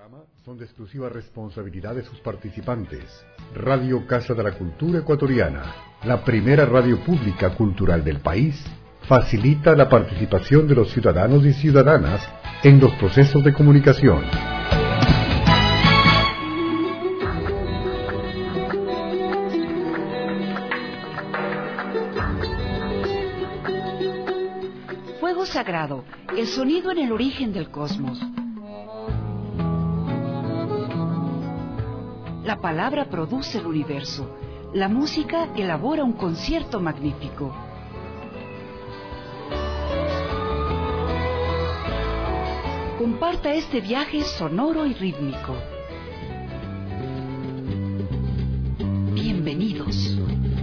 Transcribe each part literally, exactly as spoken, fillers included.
programa son de exclusiva responsabilidad de sus participantes. Radio Casa de la Cultura Ecuatoriana, la primera radio pública cultural del país, facilita la participación de los ciudadanos y ciudadanas en los procesos de comunicación. Fuego sagrado, el sonido en el origen del cosmos. La palabra produce el universo. La música elabora un concierto magnífico. Comparta este viaje sonoro y rítmico. Bienvenidos.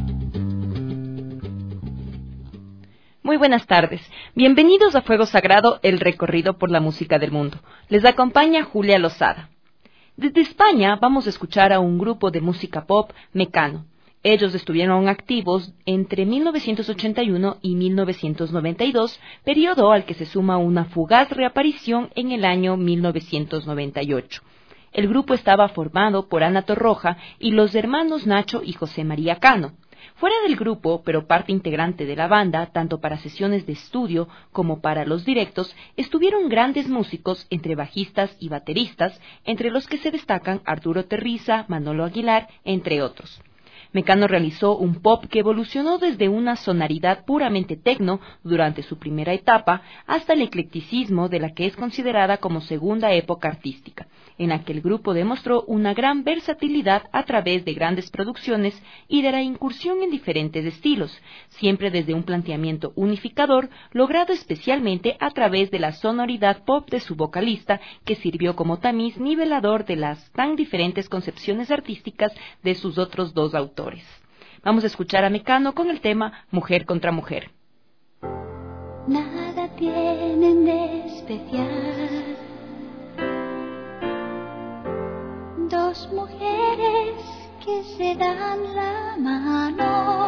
Muy buenas tardes. Bienvenidos a Fuego Sagrado, el recorrido por la música del mundo. Les acompaña Julia Lozada. Desde España vamos a escuchar a un grupo de música pop, Mecano. Ellos estuvieron activos entre mil novecientos ochenta y uno y mil novecientos noventa y dos, periodo al que se suma una fugaz reaparición en el año mil novecientos noventa y ocho. El grupo estaba formado por Ana Torroja y los hermanos Nacho y José María Cano. Fuera del grupo, pero parte integrante de la banda, tanto para sesiones de estudio como para los directos, estuvieron grandes músicos entre bajistas y bateristas, entre los que se destacan Arturo Terriza, Manolo Aguilar, entre otros. Mecano realizó un pop que evolucionó desde una sonoridad puramente techno durante su primera etapa hasta el eclecticismo de la que es considerada como segunda época artística, en la que el grupo demostró una gran versatilidad a través de grandes producciones y de la incursión en diferentes estilos, siempre desde un planteamiento unificador logrado especialmente a través de la sonoridad pop de su vocalista, que sirvió como tamiz nivelador de las tan diferentes concepciones artísticas de sus otros dos autores. Vamos a escuchar a Mecano con el tema Mujer contra Mujer. Nada tienen de especial dos mujeres que se dan la mano.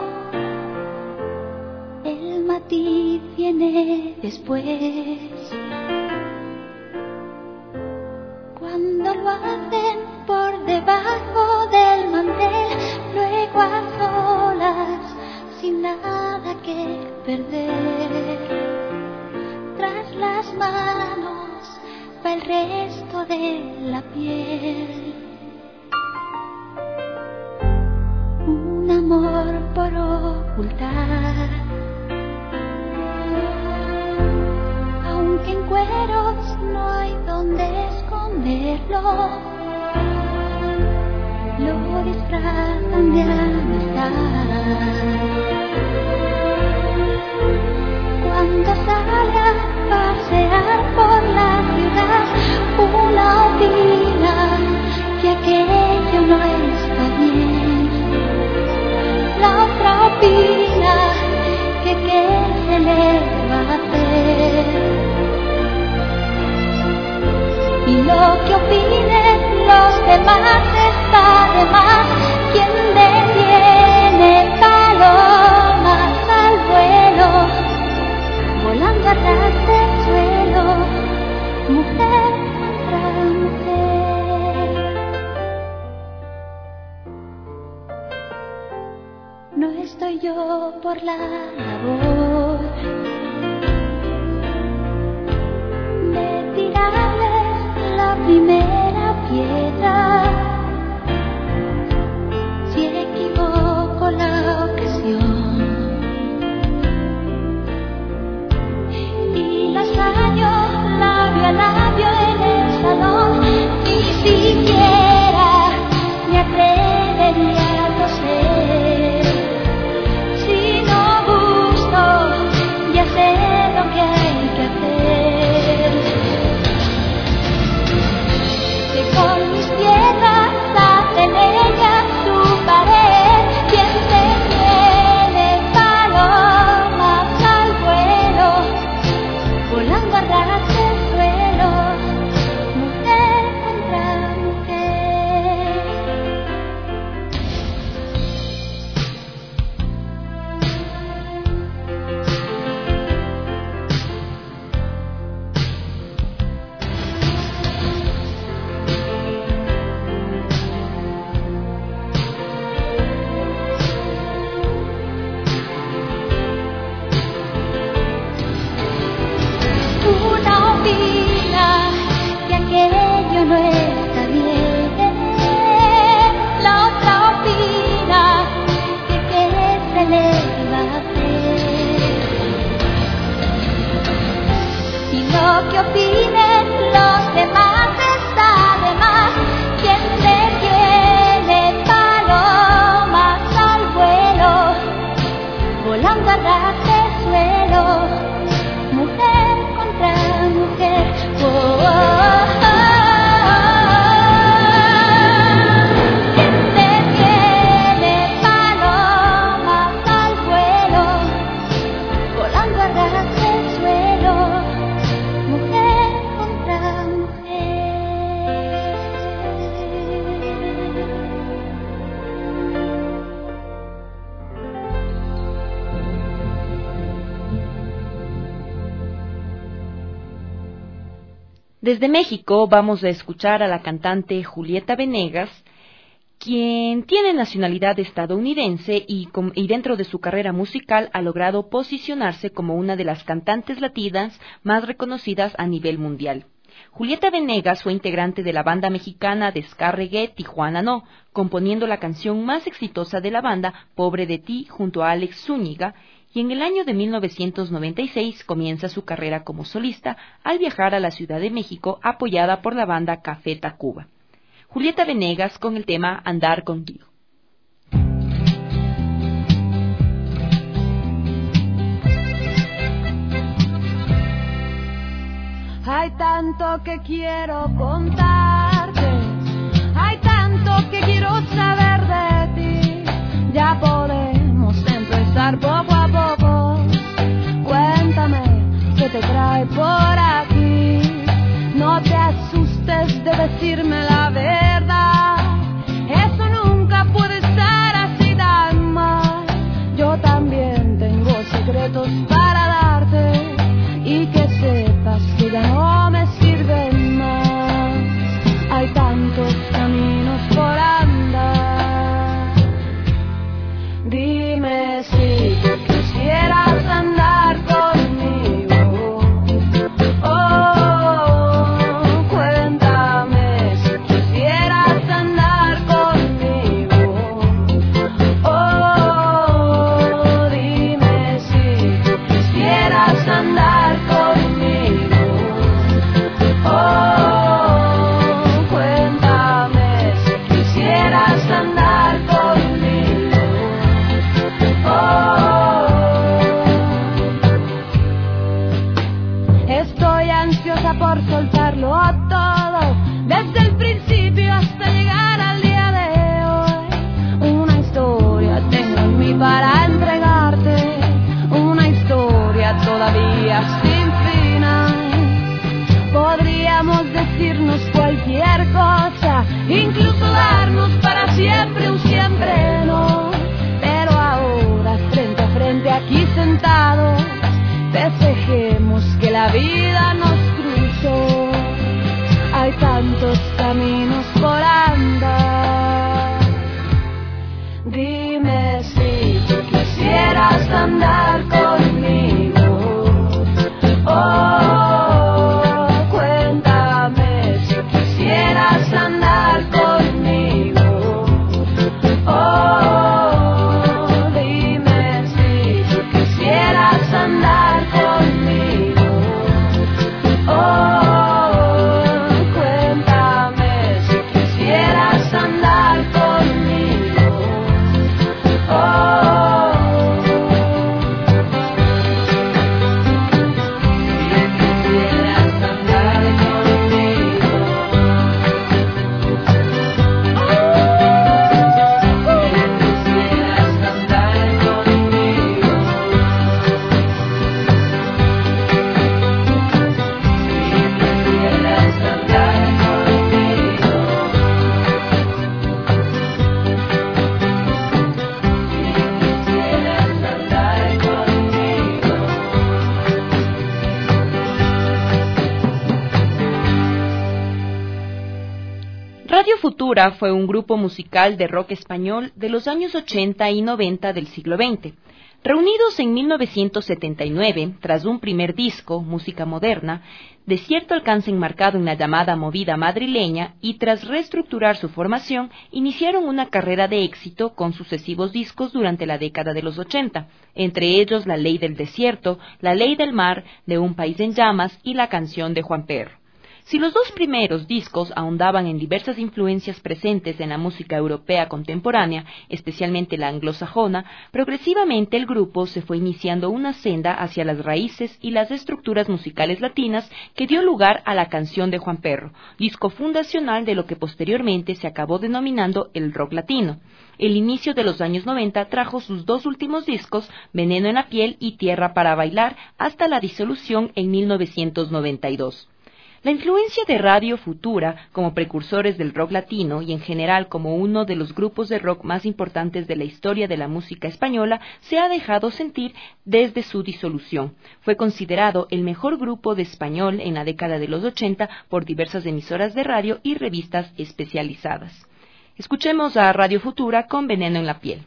El matiz viene después, cuando lo hacen por debajo del mantel, luego a solas, sin nada que perder. Tras las manos va el resto de la piel. Un amor por ocultar, aunque en cueros no hay donde esconderlo. Lo disfrazan de amistad. Cuando sale a pasear por la ciudad, una opina que aquello no está bien. La otra opina que qué se le va a hacer. Y lo que opinen los demás está de más. Quien detiene palomas al vuelo, volando a ras del suelo, mujer contra mujer. No estoy yo por la labor de tirarles la primera piedra. Si equivoco la ocasión y las años labio a labio en el salón, ni siquiera me atrevería a toser si no gusto Desde México vamos a escuchar a la cantante Julieta Venegas, quien tiene nacionalidad estadounidense y, com- y dentro de su carrera musical ha logrado posicionarse como una de las cantantes latinas más reconocidas a nivel mundial. Julieta Venegas fue integrante de la banda mexicana de ska reggae Tijuana No, componiendo la canción más exitosa de la banda, Pobre de ti, junto a Alex Zúñiga, y en el año de mil novecientos noventa y seis comienza su carrera como solista al viajar a la Ciudad de México apoyada por la banda Café Tacuba. Julieta Venegas con el tema Andar contigo. Hay tanto que quiero contarte, hay tanto que quiero saber de ti. Ya podemos empezar poco a poco. Cuéntame qué te trae por aquí. No te asustes de decirme la verdad. Eso nunca puede estar así tan mal. Yo también tengo secretos para darte y que sepas que ya no me sirven más. Hay tantos caminos por andar. Dime si tú quisieras andar conmigo. Oh, cuéntame si quisieras andar conmigo. Oh, dime si tú quisieras andar conmigo. Oh, cuéntame si quisieras andar conmigo. Oh, estoy ansiosa por soltarlo todo, desde el principio hasta llegar al día de hoy. Una historia tengo en mí para entregarte, una historia todavía sin final. Podríamos decirnos cualquier cosa, incluso darnos para siempre un siempre no. Pero ahora, frente a frente aquí sentados, festejemos que la vida nos cruzó. Hay tantos caminos por andar. Dime si tú quisieras andar conmigo. Oh, cuéntame si quisieras andar conmigo. Oh, dime si tú quisieras andar conmigo. Oh, cuéntame si quisieras andar conmigo. Oh, si quisieras andar conmigo. Radio Futura fue un grupo musical de rock español de los años ochenta y noventa del siglo veinte. Reunidos en mil novecientos setenta y nueve, tras un primer disco, Música Moderna, de cierto alcance enmarcado en la llamada movida madrileña, y tras reestructurar su formación, iniciaron una carrera de éxito con sucesivos discos durante la década de los ochenta, entre ellos La Ley del Desierto, La Ley del Mar, De un País en Llamas y La Canción de Juan Perro. Si los dos primeros discos ahondaban en diversas influencias presentes en la música europea contemporánea, especialmente la anglosajona, progresivamente el grupo se fue iniciando una senda hacia las raíces y las estructuras musicales latinas que dio lugar a La Canción de Juan Perro, disco fundacional de lo que posteriormente se acabó denominando el rock latino. El inicio de los años noventa trajo sus dos últimos discos, Veneno en la piel y Tierra para bailar, hasta la disolución en mil novecientos noventa y dos. La influencia de Radio Futura como precursores del rock latino y en general como uno de los grupos de rock más importantes de la historia de la música española se ha dejado sentir desde su disolución. Fue considerado el mejor grupo de español en la década de los ochenta por diversas emisoras de radio y revistas especializadas. Escuchemos a Radio Futura con Veneno en la piel.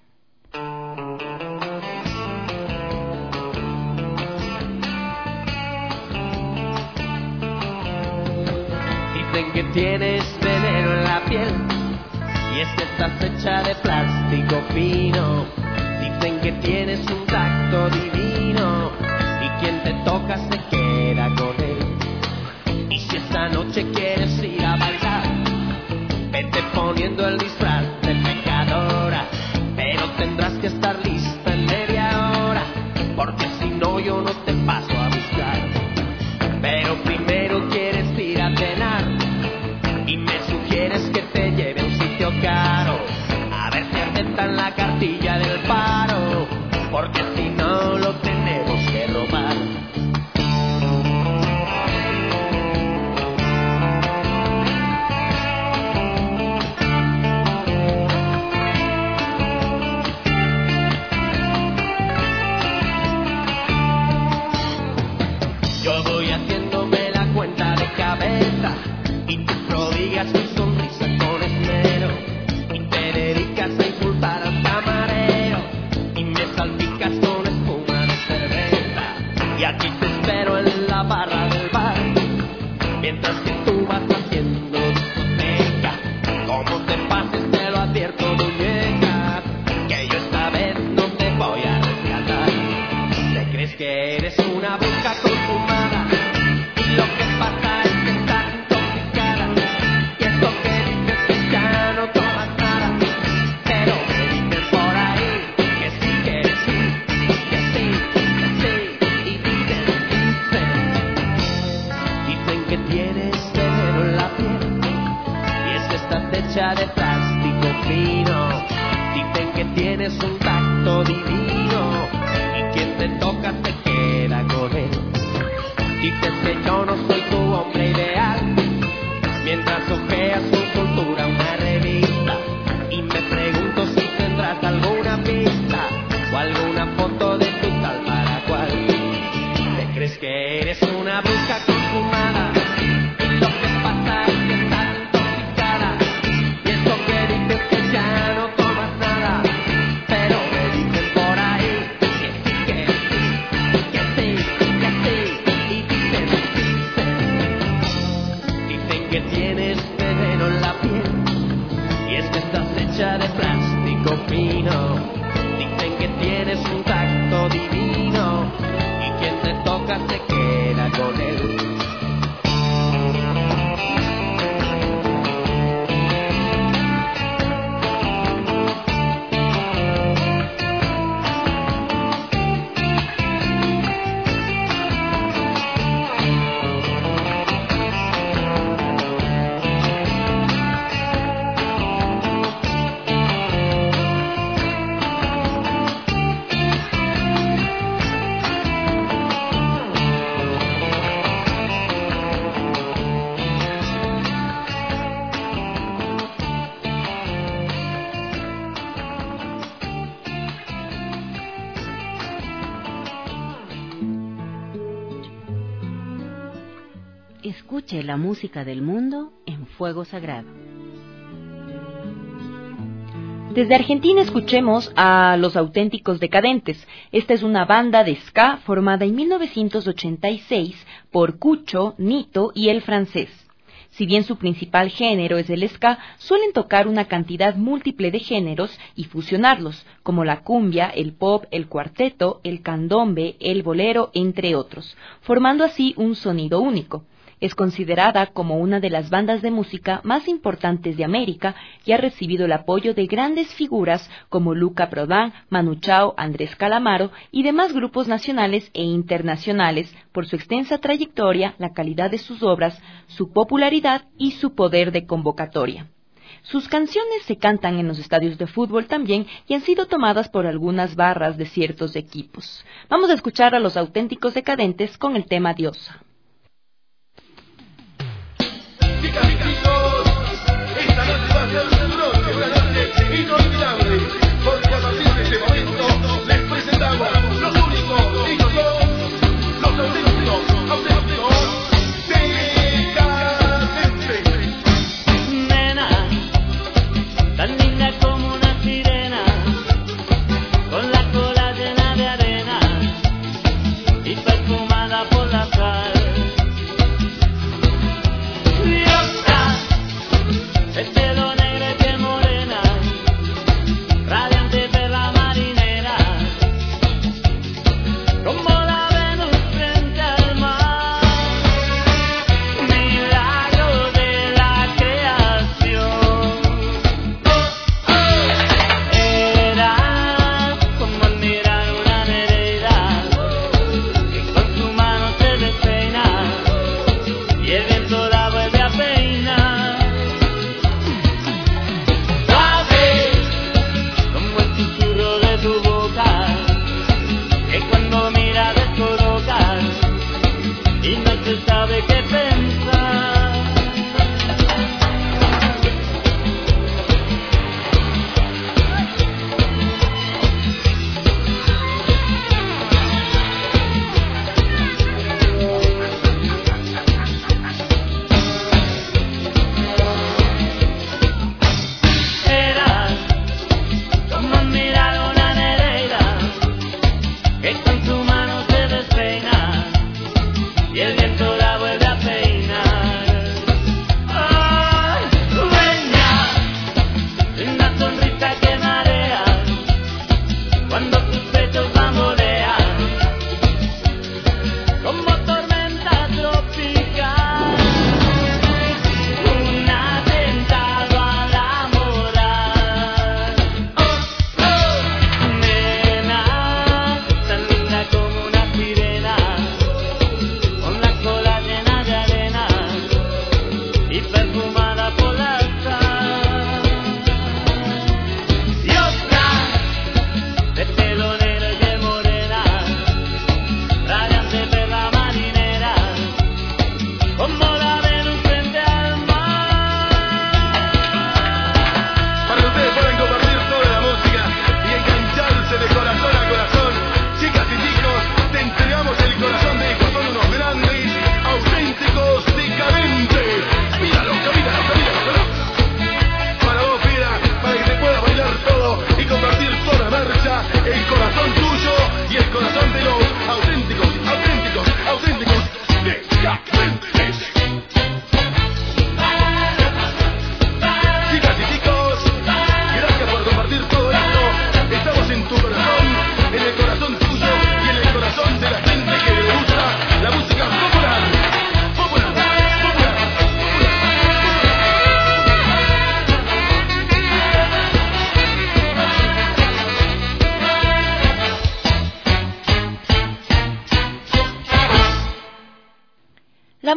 Dicen que tienes veneno en la piel y es que estás hecha de plástico fino. Dicen que tienes un tacto divino y quien te toca se queda con él. Y si esta noche quieres ir a bailar, vete poniendo el disfraz de pecadora, pero tendrás que estar lista en media hora, porque si no yo no te paso a buscar. Pero primero quieres ir a cenar y me sugieres que te lleve a un sitio caro, a ver si aceptan la cartilla del paro, porque si no lo tenemos que robar. Yo voy haciéndome la cuenta de cabeza y tú prodigas tu sonrisa con esmero y te dedicas a insultar al camarero y me salpicas con espuma de cerveza. Y aquí te espero en la barra del bar mientras que tú vas haciendo discoteca. Como te pases te lo advierto, muñeca, que yo esta vez no te voy a rescatar. ¿Te crees que eres una bruja consumada? Y lo que pasa es que estás intoxicada. Y es lo que dices que ya no tomas nada. Pero me dicen por ahí que sí, que sí, que sí, que sí. Y dicen, dicen, dicen que tienes veneno en la piel y es que estás hecha de plástico fino. Dicen que tienes un tacto divino y quien te toca te queda con él. Dices que yo no soy tu hombre ideal mientras ojeas con cultura una revista y me pregunto si tendrás alguna pista o alguna foto de tu tal para cual. ¿Te crees que eres una bruja consumada? Y lo que pasa es que estás intoxicada y es lo que dices que ya no tomas nada. Pero me dicen por ahí que sí, que sí, que sí, que sí. Y dicen, dicen, dicen que tienes veneno en la piel y es que estás hecha de plástico fino. Dicen que tienes un tacto divino y quien te toca se queda con él. Escuche la música del mundo en Fuego Sagrado. Desde Argentina escuchemos a Los Auténticos Decadentes. Esta es una banda de ska formada en mil novecientos ochenta y seis por Cucho, Nito y El Francés. Si bien su principal género es el ska, suelen tocar una cantidad múltiple de géneros y fusionarlos, como la cumbia, el pop, el cuarteto, el candombe, el bolero, entre otros, formando así un sonido único. Es considerada como una de las bandas de música más importantes de América y ha recibido el apoyo de grandes figuras como Luca Prodan, Manu Chao, Andrés Calamaro y demás grupos nacionales e internacionales por su extensa trayectoria, la calidad de sus obras, su popularidad y su poder de convocatoria. Sus canciones se cantan en los estadios de fútbol también y han sido tomadas por algunas barras de ciertos equipos. Vamos a escuchar a Los Auténticos Decadentes con el tema Diosa.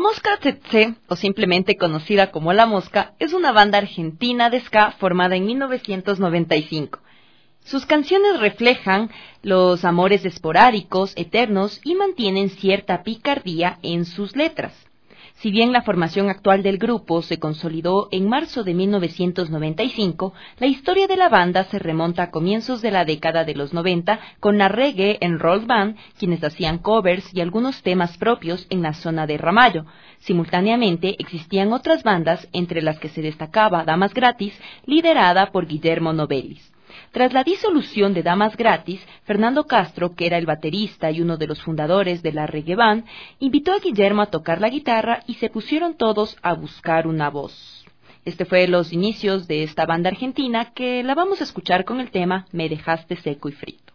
Mosca Tsetse, o simplemente conocida como La Mosca, es una banda argentina de ska formada en mil novecientos noventa y cinco. Sus canciones reflejan los amores esporádicos, eternos, y mantienen cierta picardía en sus letras. Si bien la formación actual del grupo se consolidó en marzo de mil novecientos noventa y cinco, la historia de la banda se remonta a comienzos de la década de los noventa con la Reggae and Roll Band, quienes hacían covers y algunos temas propios en la zona de Ramallo. Simultáneamente existían otras bandas, entre las que se destacaba Damas Gratis, liderada por Guillermo Novellis. Tras la disolución de Damas Gratis, Fernando Castro, que era el baterista y uno de los fundadores de la Reggae Band, invitó a Guillermo a tocar la guitarra y se pusieron todos a buscar una voz. Este fue los inicios de esta banda argentina, que la vamos a escuchar con el tema Me dejaste seco y frito.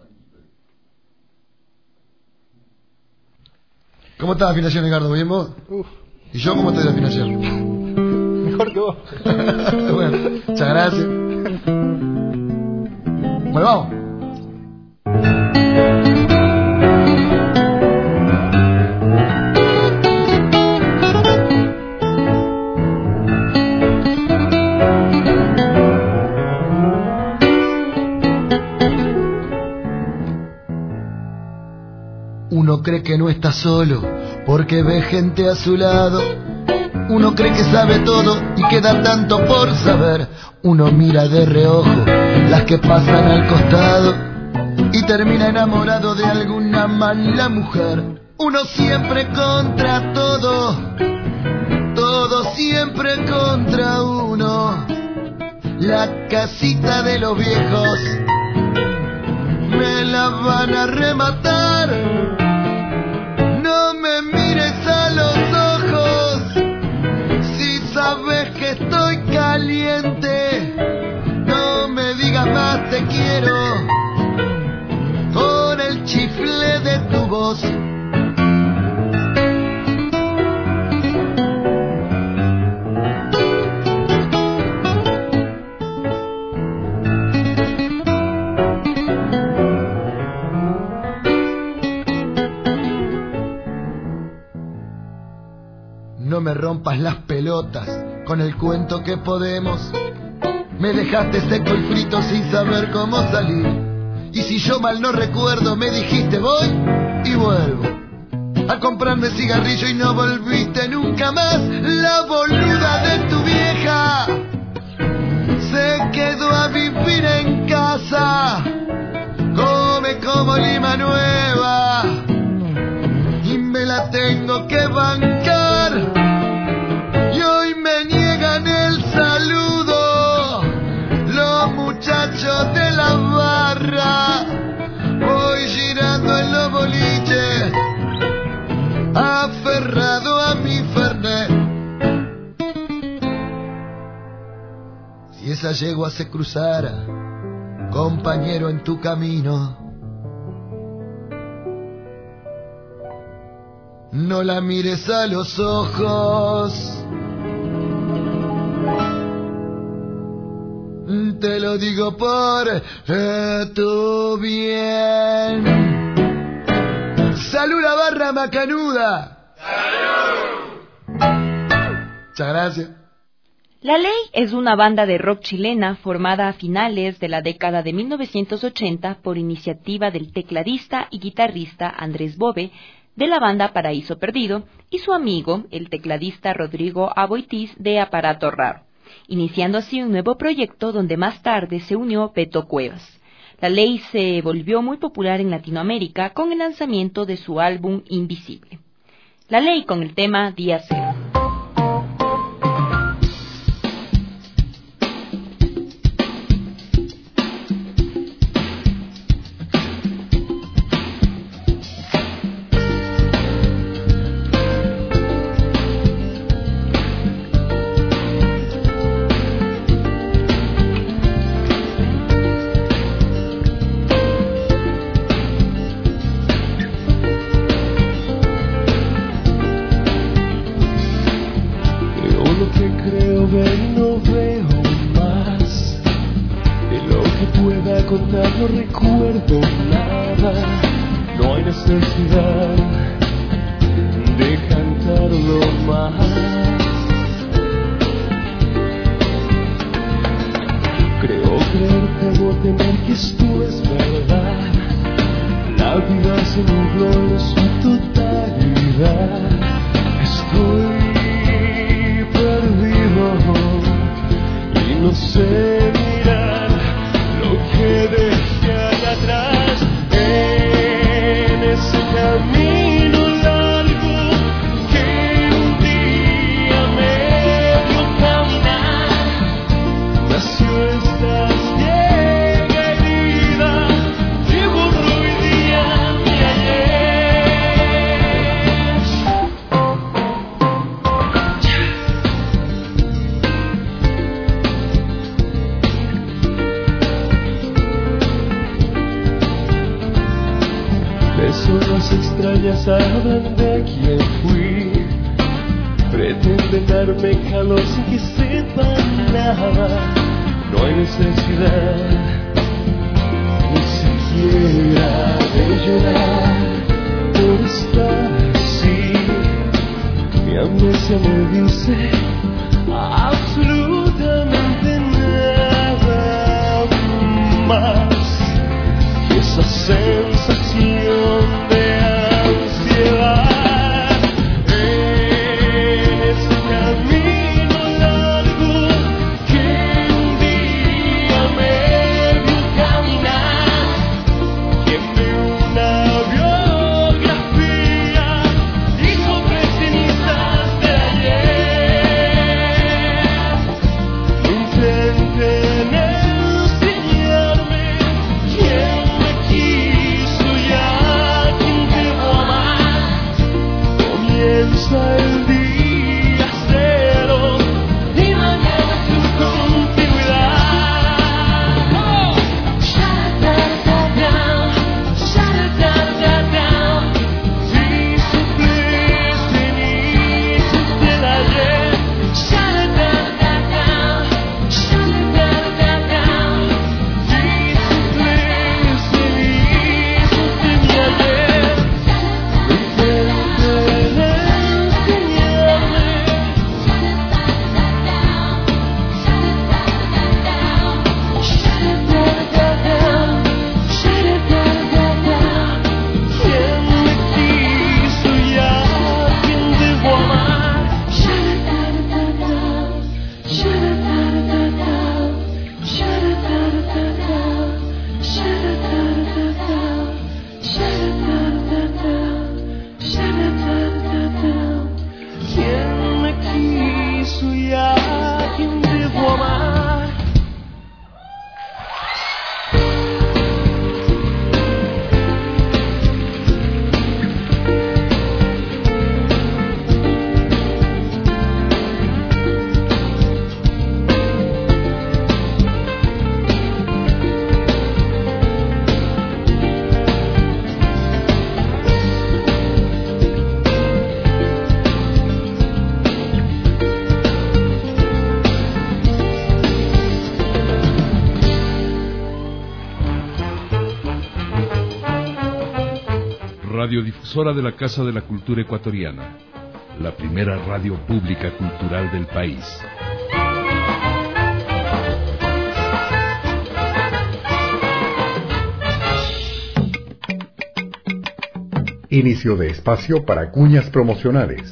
¿Cómo estás de afinación, Edgardo? ¿Bien vos? Uf. ¿Y yo cómo estoy de afinación? Mejor que vos. Bueno, muchas gracias. Bueno, vamos. Uno cree que no está solo porque ve gente a su lado. Uno cree que sabe todo y queda tanto por saber. Uno mira de reojo las que pasan al costado y termina enamorado de alguna mala mujer. Uno siempre contra todo, todo siempre contra uno. La casita de los viejos me la van a rematar. No me mires a los ojos si sabes que estoy caliente. No me digas más te quiero con el chifle de tu voz. No me rompas las pelotas con el cuento que podemos. Me dejaste seco y frito sin saber cómo salir. Y si yo mal no recuerdo, me dijiste voy y vuelvo a comprarme cigarrillo y no volviste nunca más. La boluda de tu vieja se quedó a vivir en casa. Come como lima nueva y me la tengo que bancar. Y hoy me niegan el saludo los muchachos de la barra. Voy girando en los boliches aferrado a mi Fernet. Si esa yegua se cruzara, compañero, en tu camino, no la mires a los ojos. Te lo digo por eh, tu bien. ¡Salud la barra macanuda! ¡Salud! Muchas gracias. La Ley es una banda de rock chilena formada a finales de la década de mil novecientos ochenta por iniciativa del tecladista y guitarrista Andrés Bove de la banda Paraíso Perdido y su amigo, el tecladista Rodrigo Aboitiz de Aparato Raro, iniciando así un nuevo proyecto donde más tarde se unió Beto Cuevas. La Ley se volvió muy popular en Latinoamérica con el lanzamiento de su álbum Invisible. La Ley con el tema Día Cero. No recuerdo nada, no hay necesidad de cantar. intentarlo más. Creo creer, temo temer que esto es verdad. La vida se nubló en su totalidad. Estoy perdido y no sé mirar lo que dejé allá atrás. En ese camino largo que un día me vio caminar, nació esta ciega herida que borró hoy día mi ayer. Personas extrañas hablan de quién fui, pretenden darme calor sin que sepan nada. No hay necesidad ni siquiera de llorar por estar así. Mi amnesia me dice absolutamente nada más. Y esa sensación de ansiedad en ese camino largo que un día me vio caminar, tiene una biografía y sobre cenizas de ayer. Intenten enseñarme quién comienza el día cero y mañana su continuidad. Oh. Si supliesen inicios del ayer, si supliesen inicios de mi ayer. ¿Quién me quiso y a quién debo amar? Radiodifusora de la Casa de la Cultura Ecuatoriana, la primera radio pública cultural del país. Inicio de espacio para cuñas promocionales.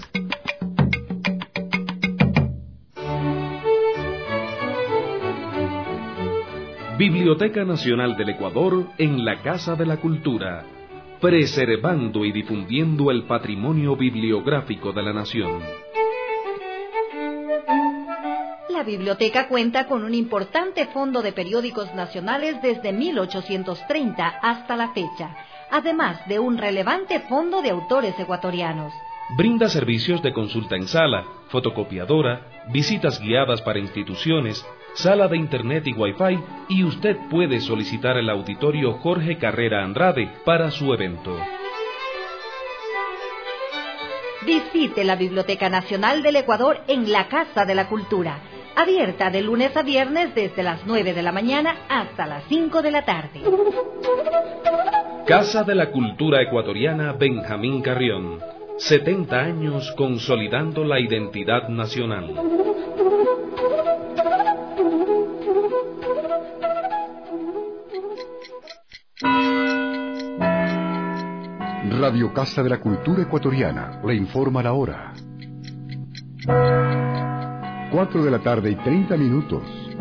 Biblioteca Nacional del Ecuador en la Casa de la Cultura, preservando y difundiendo el patrimonio bibliográfico de la nación. La biblioteca cuenta con un importante fondo de periódicos nacionales desde mil ochocientos treinta hasta la fecha, además de un relevante fondo de autores ecuatorianos. Brinda servicios de consulta en sala, fotocopiadora, visitas guiadas para instituciones, sala de internet y wifi, y usted puede solicitar el auditorio Jorge Carrera Andrade para su evento. Visite la Biblioteca Nacional del Ecuador en la Casa de la Cultura, abierta de lunes a viernes desde las nueve de la mañana hasta las cinco de la tarde. Casa de la Cultura Ecuatoriana Benjamín Carrión. setenta años consolidando la identidad nacional. Radio Casa de la Cultura Ecuatoriana le informa la hora. Cuatro de la tarde y treinta minutos.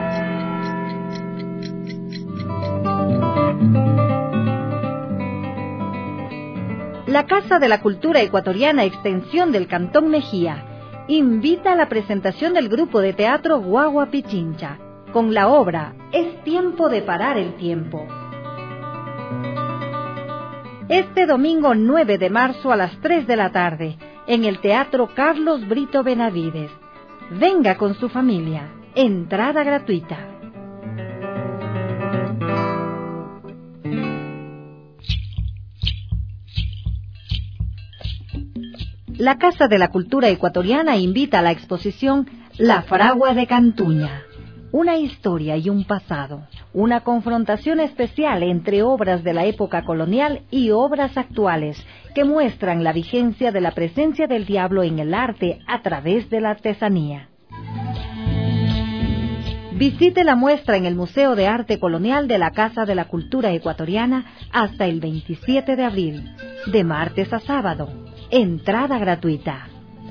La Casa de la Cultura Ecuatoriana Extensión del Cantón Mejía invita a la presentación del grupo de teatro Guagua Pichincha con la obra Es tiempo de parar el tiempo. Este domingo nueve de marzo a las tres de la tarde, en el Teatro Carlos Brito Benavides. Venga con su familia. Entrada gratuita. La Casa de la Cultura Ecuatoriana invita a la exposición La Fragua de Cantuña. Una historia y un pasado, una confrontación especial entre obras de la época colonial y obras actuales que muestran la vigencia de la presencia del diablo en el arte a través de la artesanía. Visite la muestra en el Museo de Arte Colonial de la Casa de la Cultura Ecuatoriana hasta el veintisiete de abril, de martes a sábado. Entrada gratuita.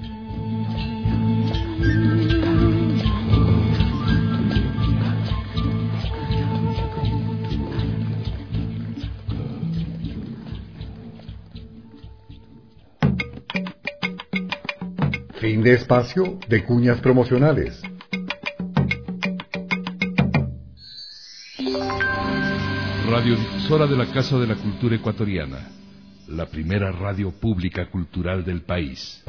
Fin de espacio de cuñas promocionales. Radiodifusora de la Casa de la Cultura Ecuatoriana, la primera radio pública cultural del país.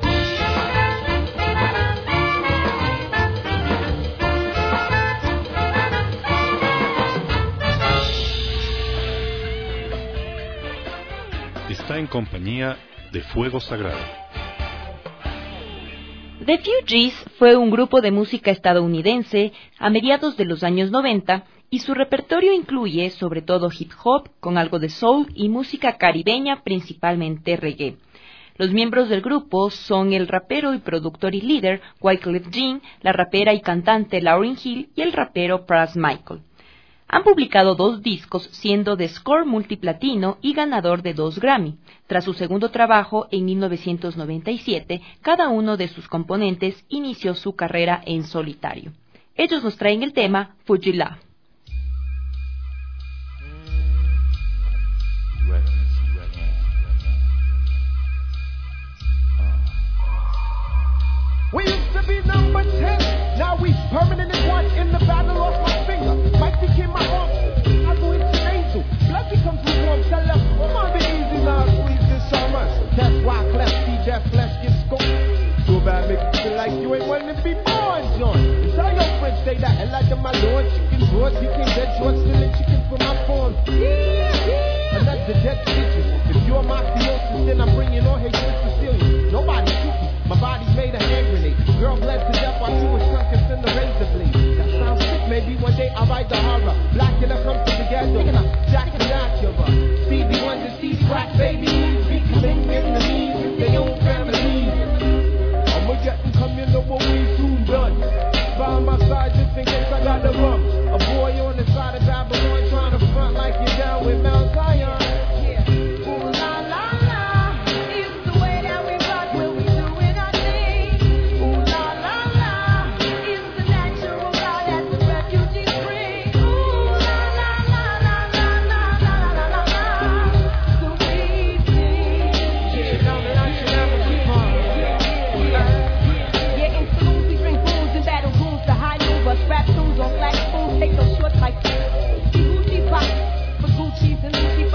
Está en compañía de Fuego Sagrado. The Fugees fue un grupo de música estadounidense a mediados de los años noventa y su repertorio incluye sobre todo hip hop con algo de soul y música caribeña, principalmente reggae. Los miembros del grupo son el rapero y productor y líder Wyclef Jean, la rapera y cantante Lauryn Hill y el rapero Pras Michael. Han publicado dos discos, siendo de score multiplatino y ganador de dos Grammy. Tras su segundo trabajo, en mil novecientos noventa y siete, cada uno de sus componentes inició su carrera en solitario. Ellos nos traen el tema Fuji Love. We used to be number ten, now we permanent in one. In the battle off my finger, Mike became my uncle. I go into nasal, blood becomes lukewarm. Tell them, oh my be easy now, squeeze this summer. That's why Clef see that flesh get scoped. So bad make you feel like you ain't wanting to be born, John. Tell your friends say that, and like my lord, chicken broad, chicken dead, George stealing chicken from my phone. And that's the dead stitches. If you're mafiosis, then I'm bringing all hatred to Sicilian. Nobody shoot me. My body's made a hand grenade. Girl bled to death while she was sunk in the razor blade. That sounds sick, maybe one day I'll write the horror. Black killer comes together. Jack and Acura. Stevie Wonder, Stevie Crack, baby. Becoming enemies, they own families. I'ma get them coming over, we soon done. By my side just in case I got the rum. A boy on the side of Babylon trying to front like you're down with Mount Zion. Take those short like Gucci pop for Gucci's and Lucy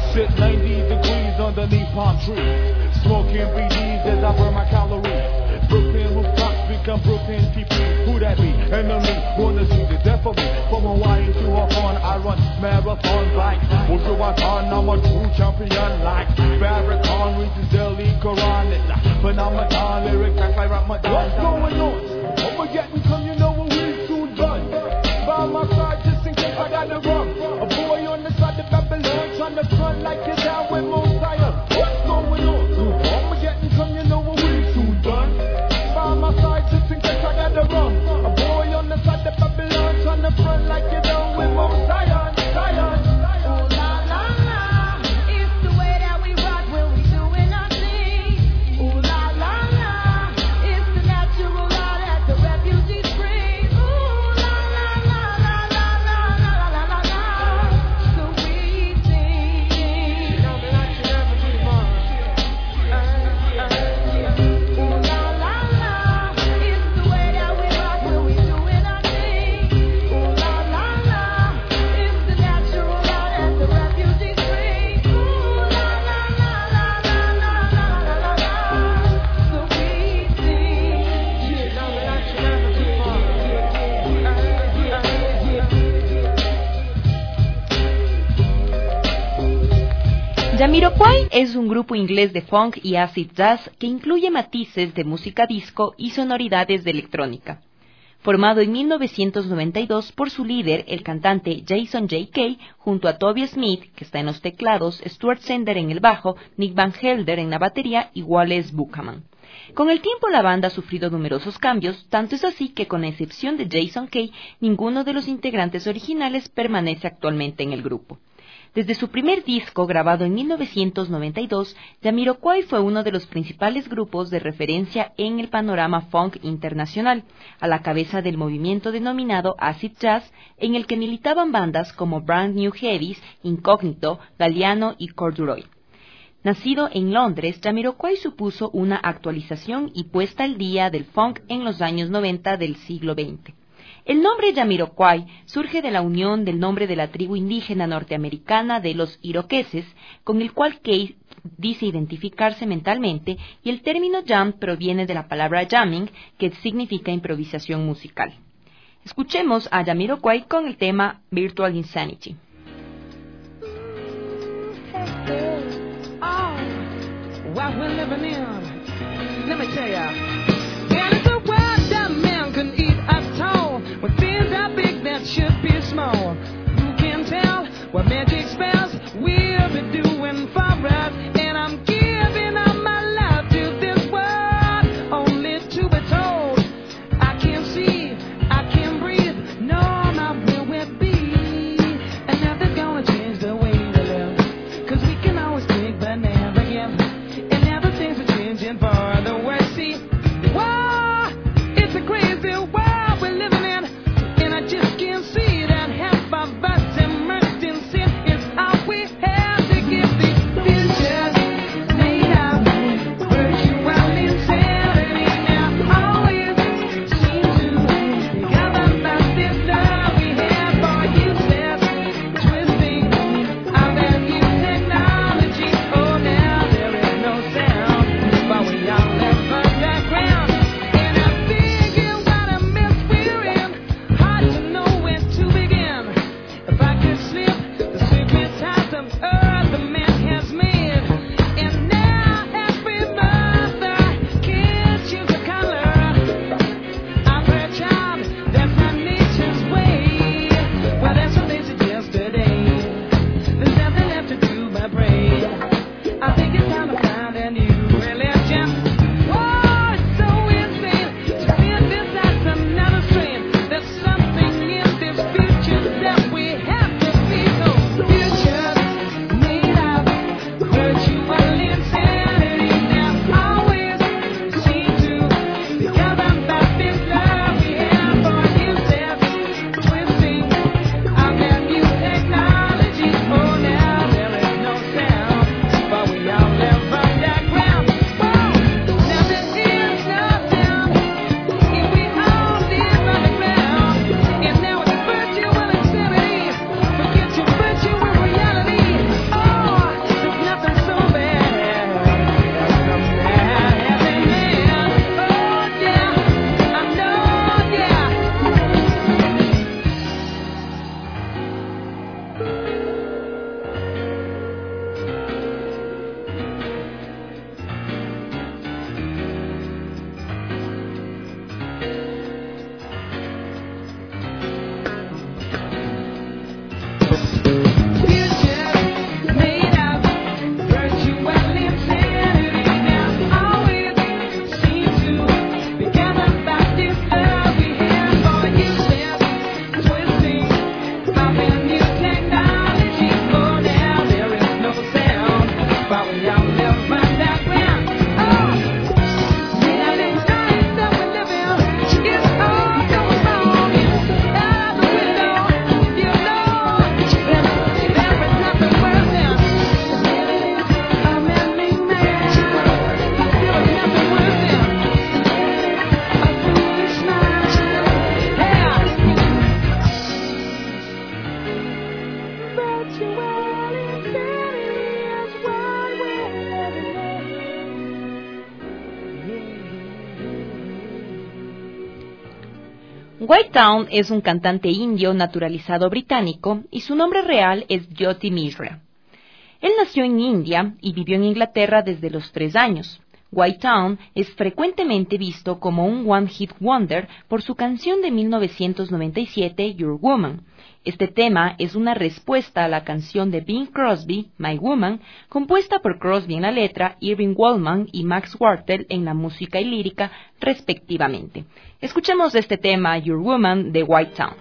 Sit ninety degrees underneath palm trees, smoking B Ds as I burn my calories. Brooklyn rooftops become Brooklyn T P. Who that be? Enemy, wanna see the death of me. From Hawaii to Hawthorne, I run marathons like Wujuwatan. I'm a true champion like Farrakhan reaches Delhi Quran. It's a phenomenon, lyrics act like Ramadan. What's going on? I'ma get me come, you know what we soon done. By my side just in case I got it wrong. A boy on the side of Babylon trying to front like you're down with Mosiah. What's going on? I'ma get me come, you know what we soon done. By my side just in case I got it wrong. A boy on the side of Babylon trying to front like you're down with Mosiah. Zion. Ooh la la la, it's the way that we rock when we doing our thing. Ooh la la la, it's the natural law that the refugees bring. Ooh la la la la la la la la la la, so we sing. You know me like you never before. Ooh la la la, it's the way that we rock when we doing our thing. Ooh la la la, it's the natural law that the refugees bring. Ooh la la la la la la la la la, so we sing. You know me like you never before. Jamiroquai es un grupo inglés de funk y acid jazz que incluye matices de música disco y sonoridades de electrónica. Formado en mil novecientos noventa y dos por su líder, el cantante Jason J K, junto a Toby Smith, que está en los teclados, Stuart Sender en el bajo, Nick Van Helder en la batería y Wallace Buchanan. Con el tiempo la banda ha sufrido numerosos cambios, tanto es así que con excepción de Jason Kay, ninguno de los integrantes originales permanece actualmente en el grupo. Desde su primer disco, grabado en mil novecientos noventa y dos, Jamiroquai fue uno de los principales grupos de referencia en el panorama funk internacional, a la cabeza del movimiento denominado acid jazz, en el que militaban bandas como Brand New Heavies, Incognito, Galliano y Corduroy. Nacido en Londres, Jamiroquai supuso una actualización y puesta al día del funk en los años noventa del siglo veinte. El nombre Jamiroquai surge de la unión del nombre de la tribu indígena norteamericana de los iroqueses, con el cual Kay dice identificarse mentalmente, y el término jam proviene de la palabra jamming, que significa improvisación musical. Escuchemos a Jamiroquai con el tema Virtual Insanity. What we're living in, let me tell ya. And it's a world that man can eat at all. When things are big that should be small. Who can tell what magic spells we'll be doing for us? And I'm giving up my life to this world, only to be told I can't see, I can't breathe, no, not where we'll be. And nothing's gonna change the way we live, 'cause we can always think but never give. For the worst, see, White Town es un cantante indio naturalizado británico y su nombre real es Jyoti Mishra. Él nació en India y vivió en Inglaterra desde los tres años. White Town es frecuentemente visto como un one-hit wonder por su canción de mil novecientos noventa y siete, Your Woman. Este tema es una respuesta a la canción de Bing Crosby, My Woman, compuesta por Crosby en la letra, Irving Waldman y Max Whartel en la música y lírica, respectivamente. Escuchemos este tema, Your Woman, de White Town.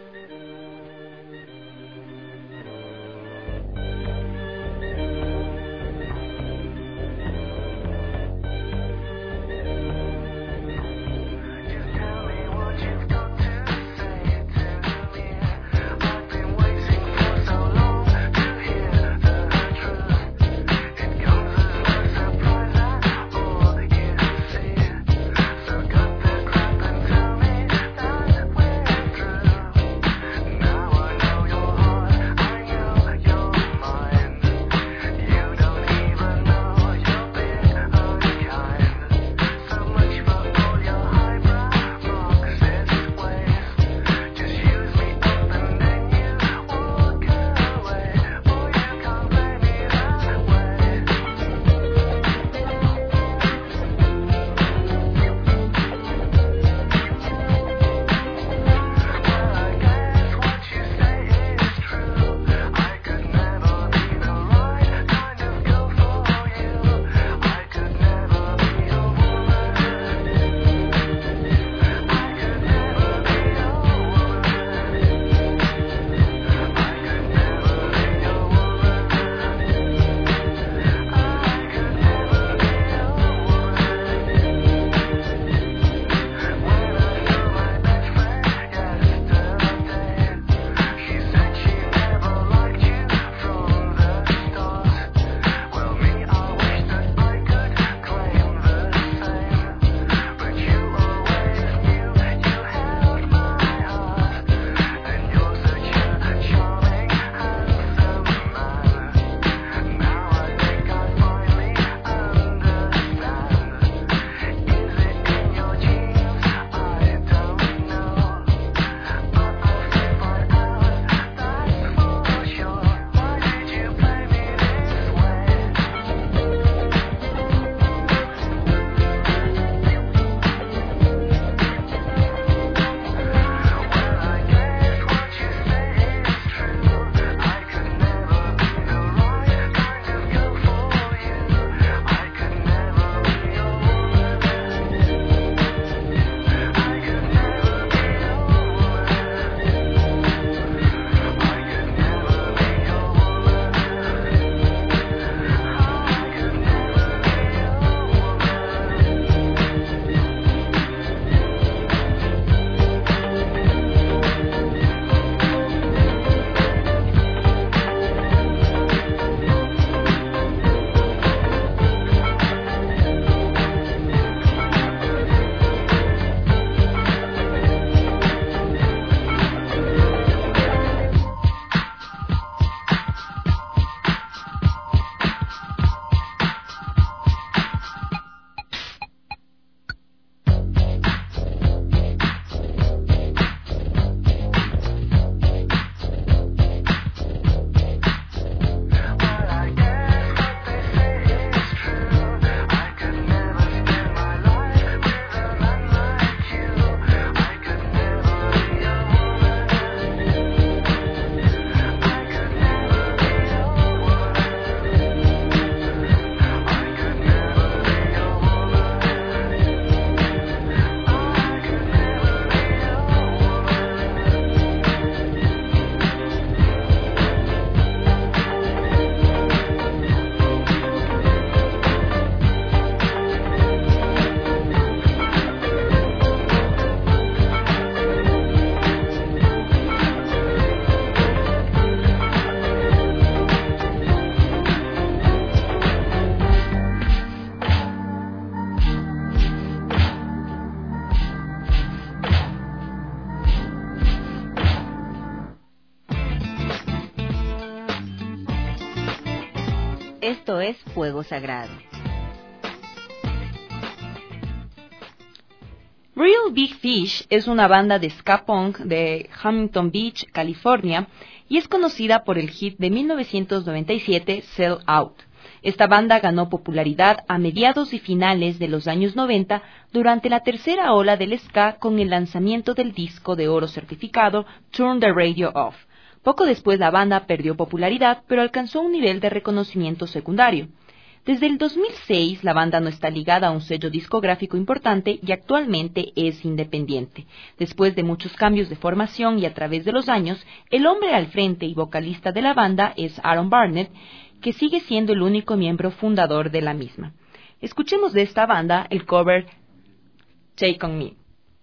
Esto es Fuego Sagrado. Real Big Fish es una banda de ska punk de Huntington Beach, California, y es conocida por el hit de mil novecientos noventa y siete, Sell Out. Esta banda ganó popularidad a mediados y finales de los años noventa durante la tercera ola del ska con el lanzamiento del disco de oro certificado Turn the Radio Off. Poco después la banda perdió popularidad, pero alcanzó un nivel de reconocimiento secundario. Desde el dos mil seis, la banda no está ligada a un sello discográfico importante y actualmente es independiente. Después de muchos cambios de formación y a través de los años, el hombre al frente y vocalista de la banda es Aaron Barnett, que sigue siendo el único miembro fundador de la misma. Escuchemos de esta banda el cover Take On Me.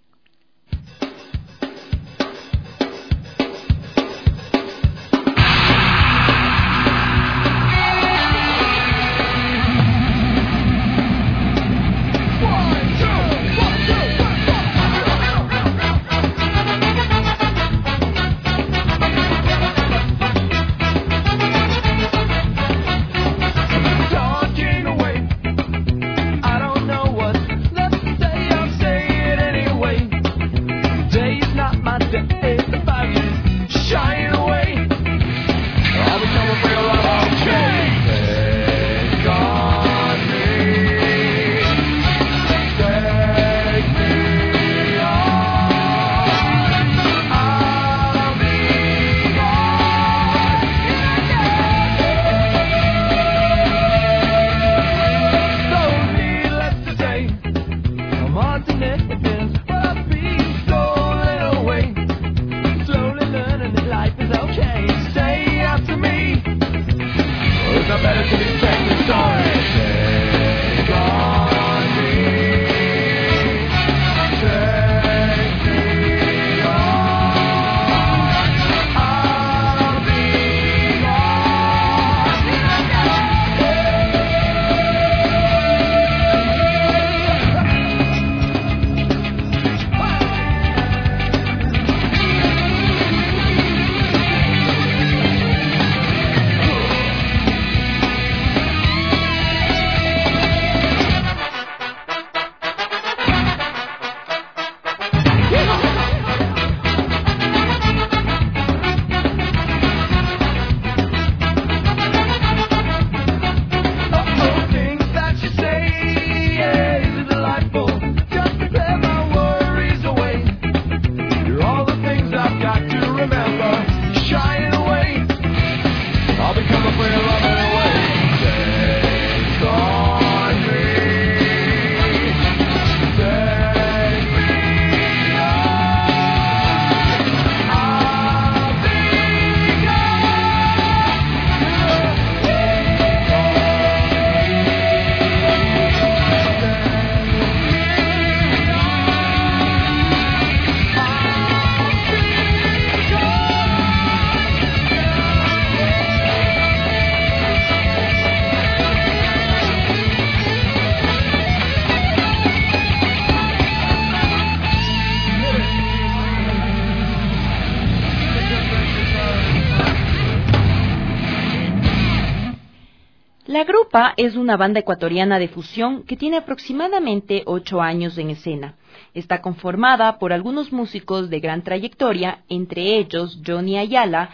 La Grupa es una banda ecuatoriana de fusión que tiene aproximadamente ocho años en escena. Está conformada por algunos músicos de gran trayectoria, entre ellos Johnny Ayala,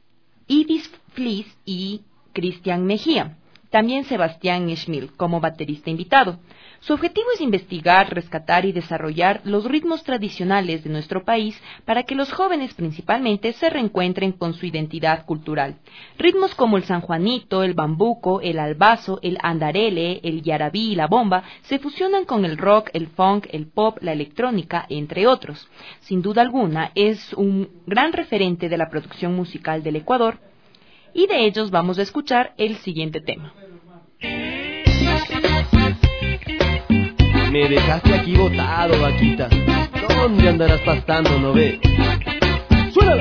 Ibis Fliss y Cristian Mejía. También Sebastián Schmil como baterista invitado. Su objetivo es investigar, rescatar y desarrollar los ritmos tradicionales de nuestro país para que los jóvenes principalmente se reencuentren con su identidad cultural. Ritmos como el sanjuanito, el bambuco, el albazo, el andarele, el yarabí y la bomba se fusionan con el rock, el funk, el pop, la electrónica, entre otros. Sin duda alguna, es un gran referente de la producción musical del Ecuador, y de ellos vamos a escuchar el siguiente tema. Me dejaste aquí botado, vaquita. ¿Dónde andarás pastando, no ve? ¡Suélalo!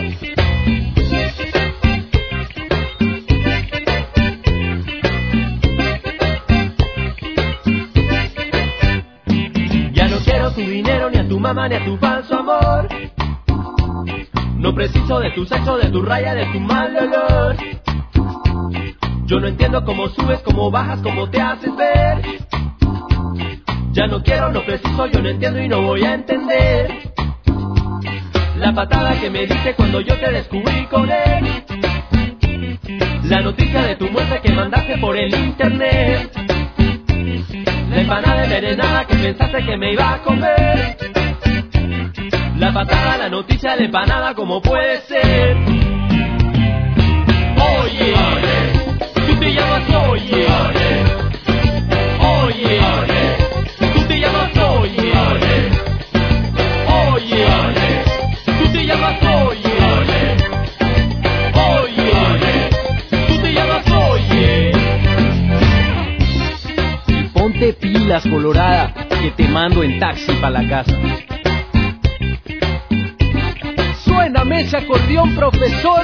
Ya no quiero tu dinero, ni a tu mamá, ni a tu falso amor. No preciso de tu sexo, de tu raya, de tu mal olor. Yo no entiendo cómo subes, cómo bajas, cómo te haces ver. Ya no quiero, no preciso, yo no entiendo y no voy a entender la patada que me diste cuando yo te descubrí con él. La noticia de tu muerte que mandaste por el internet. La empanada envenenada que pensaste que me iba a comer. La patada, la noticia de empanada, ¿cómo puede ser? Oye, tú te llamas Oye. Oye, tú te llamas Oye. Oye, tú te llamas Oye. Oye, tú te llamas Oye. Ponte pilas, colorada, que te mando en taxi pa' la casa. Suéname ese acordeón, profesor.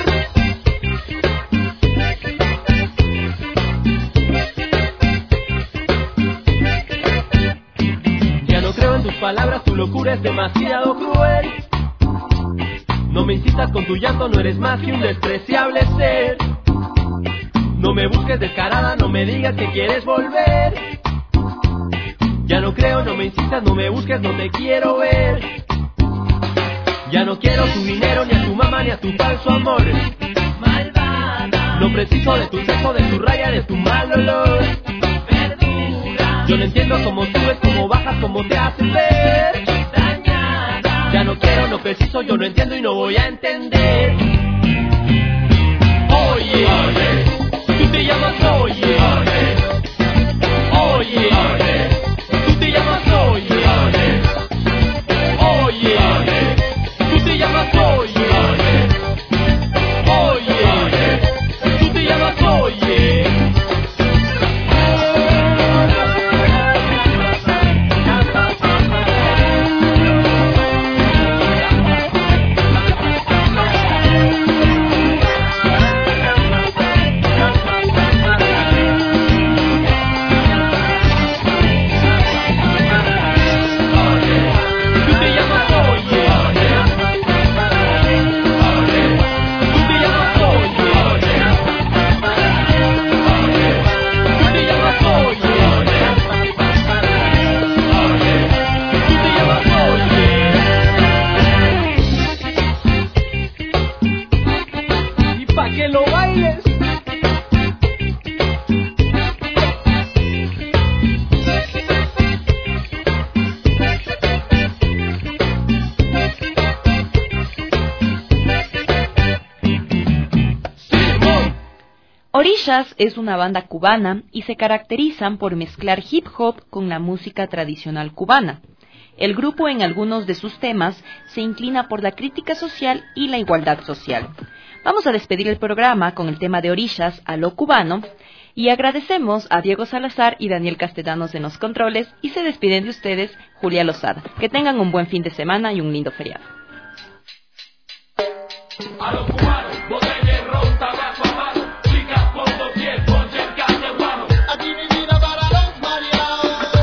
Ya no creo en tus palabras, tu locura es demasiado cruel. No me insistas con tu llanto, no eres más que un despreciable ser. No me busques descarada, no me digas que quieres volver. Ya no creo, no me insistas, no me busques, no te quiero ver. Ya no quiero tu dinero, ni a tu mamá, ni a tu falso amor. Malvada. No preciso de tu sexo, de tu raya, de tu mal olor. Verdura. Yo no entiendo cómo subes, cómo bajas, cómo te haces ver. Dañada. Ya no quiero, no preciso, yo no entiendo y no voy a entender. Oye, oye. Tú te llamas Oye. Oye, oye. Tú te llamas Oye. Oye, oye. Tú te llamas Oye. Oye, tú te llamas Oye. Orishas es una banda cubana y se caracterizan por mezclar hip hop con la música tradicional cubana. El grupo en algunos de sus temas se inclina por la crítica social y la igualdad social. Vamos a despedir el programa con el tema de Orishas a lo cubano y agradecemos a Diego Salazar y Daniel Castellanos en los controles y se despiden de ustedes Julia Lozada. Que tengan un buen fin de semana y un lindo feriado. A lo cubano, botella, ron, tabaco, amado, chicas por doquier, ponche el castellano. Aquí mi vida para los mareados.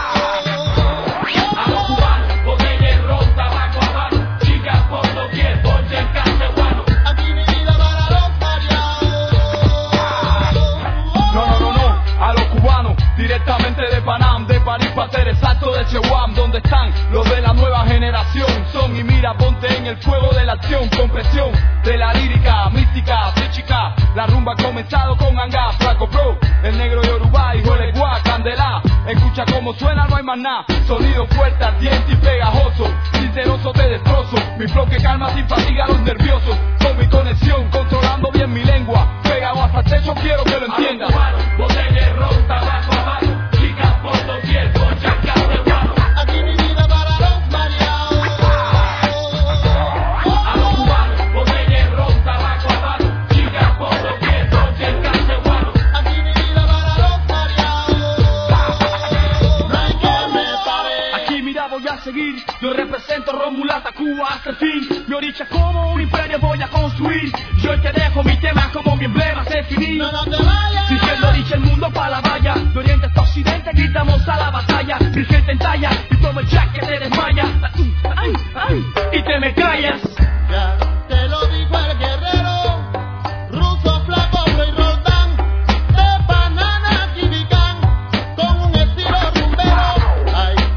A lo cubano, botella, ron, tabaco, amado, chicas por doquier, ponche el castellano. Aquí mi vida para los mareados. No, no, no, no, a los cubanos, directamente de Panam, de París para Teresalto de Chehuam, donde están los de la nueva generación. Son y mira, ponte en el fuego de la acción, con presión de la lírica, mística, chica. La rumba ha comenzado con Anga, Flaco Pro, el negro Yoruba y Hueleguá, Candela. Escucha cómo suena, no hay más nada. Sonido fuerte, ardiente y pegajoso. Sinceroso te destrozo. Mi flow que calma sin fatiga a los nerviosos. Con mi conexión, controlando bien mi lengua. Pegado hasta el techo, quiero que lo entiendas. Botella, ron, tabaco, abajo, chicas por doquier, ponche el castellano. Aquí mi vida para los mareados. A los cubanos, botella, ron, tabaco, abajo, chicas por doquier, ponche el castellano. Aquí mi vida para los mareados. No hay que me pare. Aquí mira voy a seguir. Yo represento Romulata, Cuba hasta el fin. Mi oricha como un imperio voy a construir. Yo te dejo mi tema como mi emblema se definir. No, no te vayas. Si que lo dice el mundo pa' la valla. De oriente hasta occidente gritamos a la batalla. Mi gente en talla y toma el jack que te desmaya. Ay, ay, y te me callas. Ya te lo dijo el guerrero, ruso, flaco, y Roldán, de banana, quibicán, con un estilo rumbero. Ay,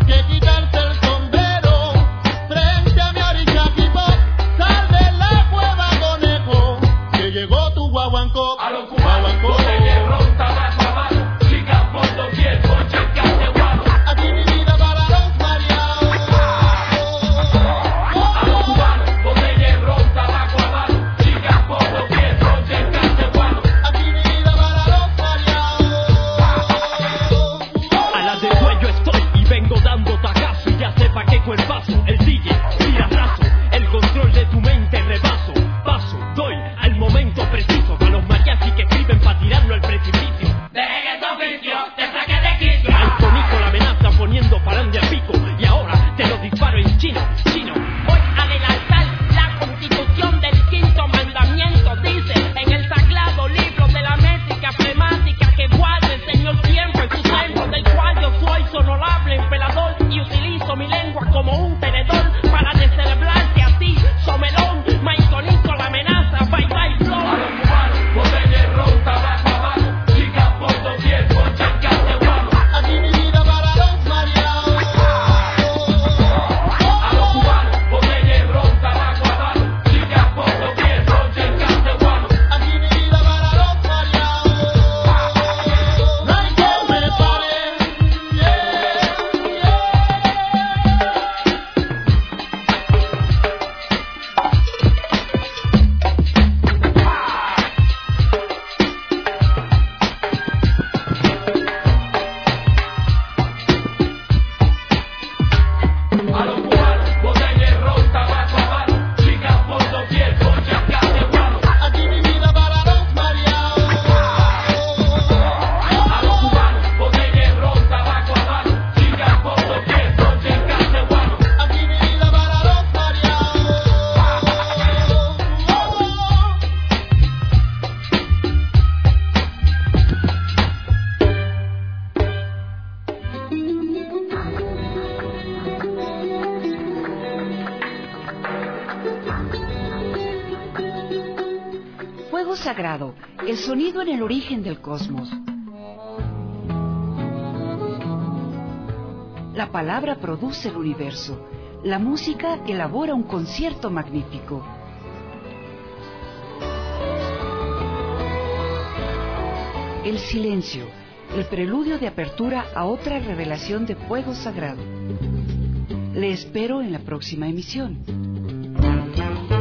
sagrado, el sonido en el origen del cosmos. La palabra produce el universo. La música elabora un concierto magnífico. El silencio, el preludio de apertura a otra revelación de fuego sagrado. Le espero en la próxima emisión.